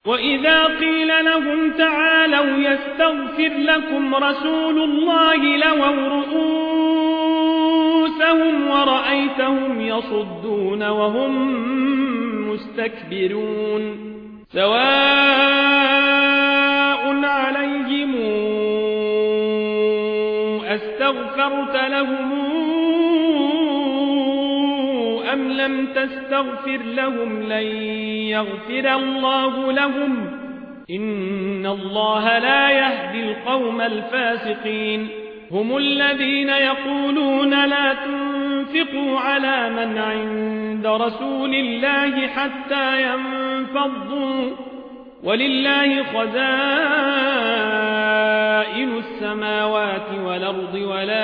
وإذا قيل لهم تعالوا يستغفر لكم رسول الله لووا رؤوسهم ورأيتهم يصدون وهم مستكبرون سواء عليهم أستغفرت لهم أم لم تستغفر لهم لن يغفر الله لهم إن الله لا يهدي القوم الفاسقين هم الذين يقولون لا تنفقوا على من عند رسول الله حتى ينفضوا ولله خزائن السماوات والأرض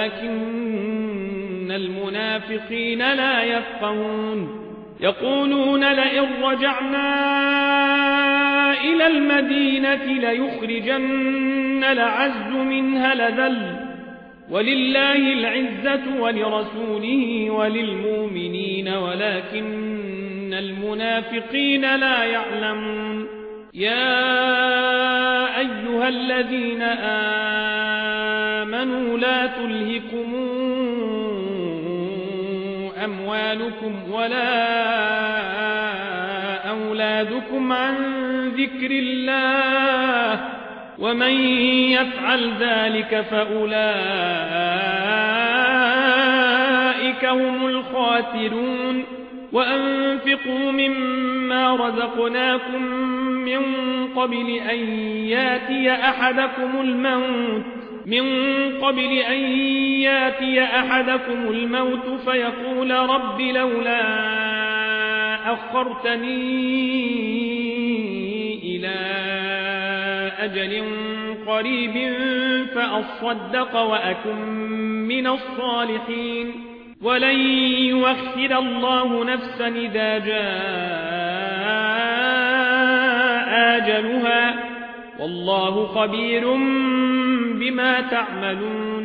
ولكن المنافقين لا يفقهون يقولون لئن رجعنا إلى المدينة ليخرجن الأعز منها الأذل ولله العزة ولرسوله وللمؤمنين ولكن المنافقين لا يعلمون يا أيها الذين آمنوا لا تلهكم أموالكم ولا أولادكم عن ذكر الله ومن يفعل ذلك فأولئك هم الخاسرون وأنفقوا مما رزقناكم من قبل أن ياتي أحدكم الموت فيقول رب لولا أخرتني إلى أجل قريب فأصدق وأكن من الصالحين ولن يؤخر الله نفسا إذا جاء أجلها والله خبير بما تعملون